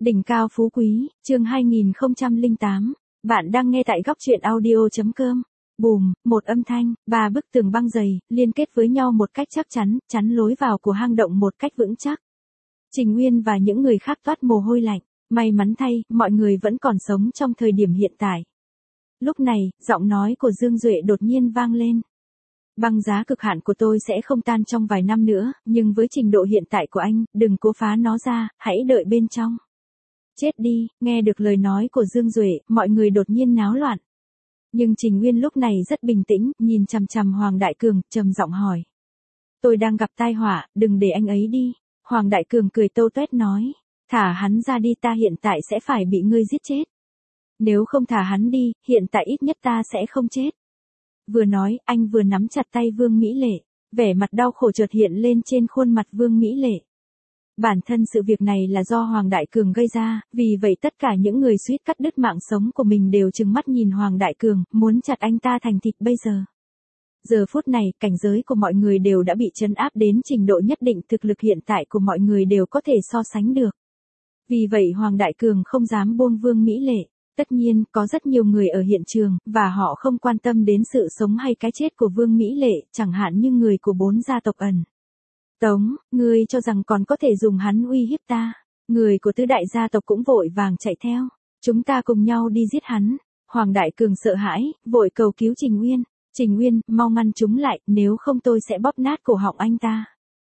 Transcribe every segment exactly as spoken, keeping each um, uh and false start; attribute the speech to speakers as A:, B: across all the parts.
A: Đỉnh cao phú quý, chương hai nghìn không trăm lẻ tám. Bạn đang nghe tại góc truyện audio chấm com. Bùm, một âm thanh, ba bức tường băng dày, liên kết với nhau một cách chắc chắn, chắn lối vào của hang động một cách vững chắc. Trình Nguyên và những người khác toát mồ hôi lạnh. May mắn thay, mọi người vẫn còn sống trong thời điểm hiện tại. Lúc này, giọng nói của Dương Duệ đột nhiên vang lên. Băng giá cực hạn của tôi sẽ không tan trong vài năm nữa, nhưng với trình độ hiện tại của anh, đừng cố phá nó ra, hãy đợi bên trong. Chết đi, nghe được lời nói của Dương Duệ, mọi người đột nhiên náo loạn. Nhưng Trình Nguyên lúc này rất bình tĩnh, nhìn chằm chằm Hoàng Đại Cường, trầm giọng hỏi. Tôi đang gặp tai họa, đừng để anh ấy đi. Hoàng Đại Cường cười tâu tuét nói. Thả hắn ra đi, ta hiện tại sẽ phải bị ngươi giết chết. Nếu không thả hắn đi, hiện tại ít nhất ta sẽ không chết. Vừa nói, anh vừa nắm chặt tay Vương Mỹ Lệ. Vẻ mặt đau khổ chợt hiện lên trên khuôn mặt Vương Mỹ Lệ. Bản thân sự việc này là do Hoàng Đại Cường gây ra, vì vậy tất cả những người suýt cắt đứt mạng sống của mình đều trừng mắt nhìn Hoàng Đại Cường, muốn chặt anh ta thành thịt bây giờ. Giờ phút này, cảnh giới của mọi người đều đã bị trấn áp đến trình độ nhất định, thực lực hiện tại của mọi người đều có thể so sánh được. Vì vậy Hoàng Đại Cường không dám buông Vương Mỹ Lệ. Tất nhiên, có rất nhiều người ở hiện trường, và họ không quan tâm đến sự sống hay cái chết của Vương Mỹ Lệ, chẳng hạn như người của bốn gia tộc ẩn. Tống, ngươi cho rằng còn có thể dùng hắn uy hiếp ta. Người của tứ đại gia tộc cũng vội vàng chạy theo. Chúng ta cùng nhau đi giết hắn. Hoàng Đại Cường sợ hãi, vội cầu cứu Trình Nguyên. Trình Nguyên, mau ngăn chúng lại, nếu không tôi sẽ bóp nát cổ họng anh ta.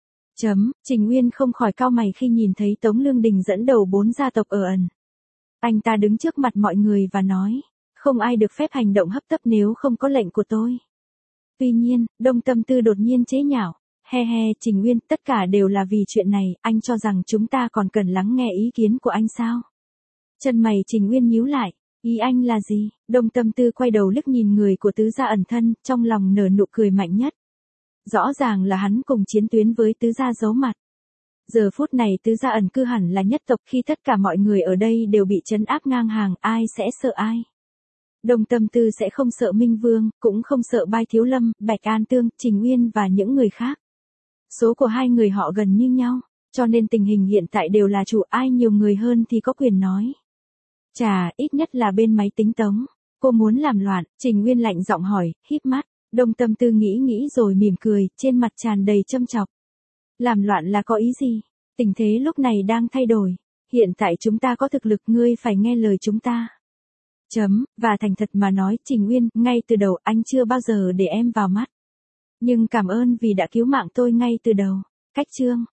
A: Chấm, Trình Nguyên không khỏi cau mày khi nhìn thấy Tống Lương Đình dẫn đầu bốn gia tộc ở ẩn. Anh ta đứng trước mặt mọi người và nói, không ai được phép hành động hấp tấp nếu không có lệnh của tôi. Tuy nhiên, Đông Tâm Tư đột nhiên chế nhạo. He he, Trình Nguyên, tất cả đều là vì chuyện này, anh cho rằng chúng ta còn cần lắng nghe ý kiến của anh sao? Chân mày Trình Nguyên nhíu lại, ý anh là gì? Đông Tâm Tư quay đầu liếc nhìn người của tứ gia ẩn thân, trong lòng nở nụ cười mạnh nhất. Rõ ràng là hắn cùng chiến tuyến với tứ gia giấu mặt. Giờ phút này tứ gia ẩn cư hẳn là nhất tộc, khi tất cả mọi người ở đây đều bị trấn áp ngang hàng, ai sẽ sợ ai? Đông Tâm Tư sẽ không sợ Minh Vương, cũng không sợ Bai Thiếu Lâm, Bạch An Tương, Trình Nguyên và những người khác. Số của hai người họ gần như nhau, cho nên tình hình hiện tại đều là chủ, ai nhiều người hơn thì có quyền nói. Chà, ít nhất là bên máy tính Tống. Cô muốn làm loạn? Trình Nguyên lạnh giọng hỏi, híp mắt. Đông Tâm Tư nghĩ nghĩ rồi mỉm cười, trên mặt tràn đầy châm chọc. Làm loạn là có ý gì? Tình thế lúc này đang thay đổi. Hiện tại chúng ta có thực lực, ngươi phải nghe lời chúng ta. Chấm, và thành thật mà nói, Trình Nguyên, ngay từ đầu anh chưa bao giờ để em vào mắt. Nhưng cảm ơn vì đã cứu mạng tôi ngay từ đầu. Cách chương.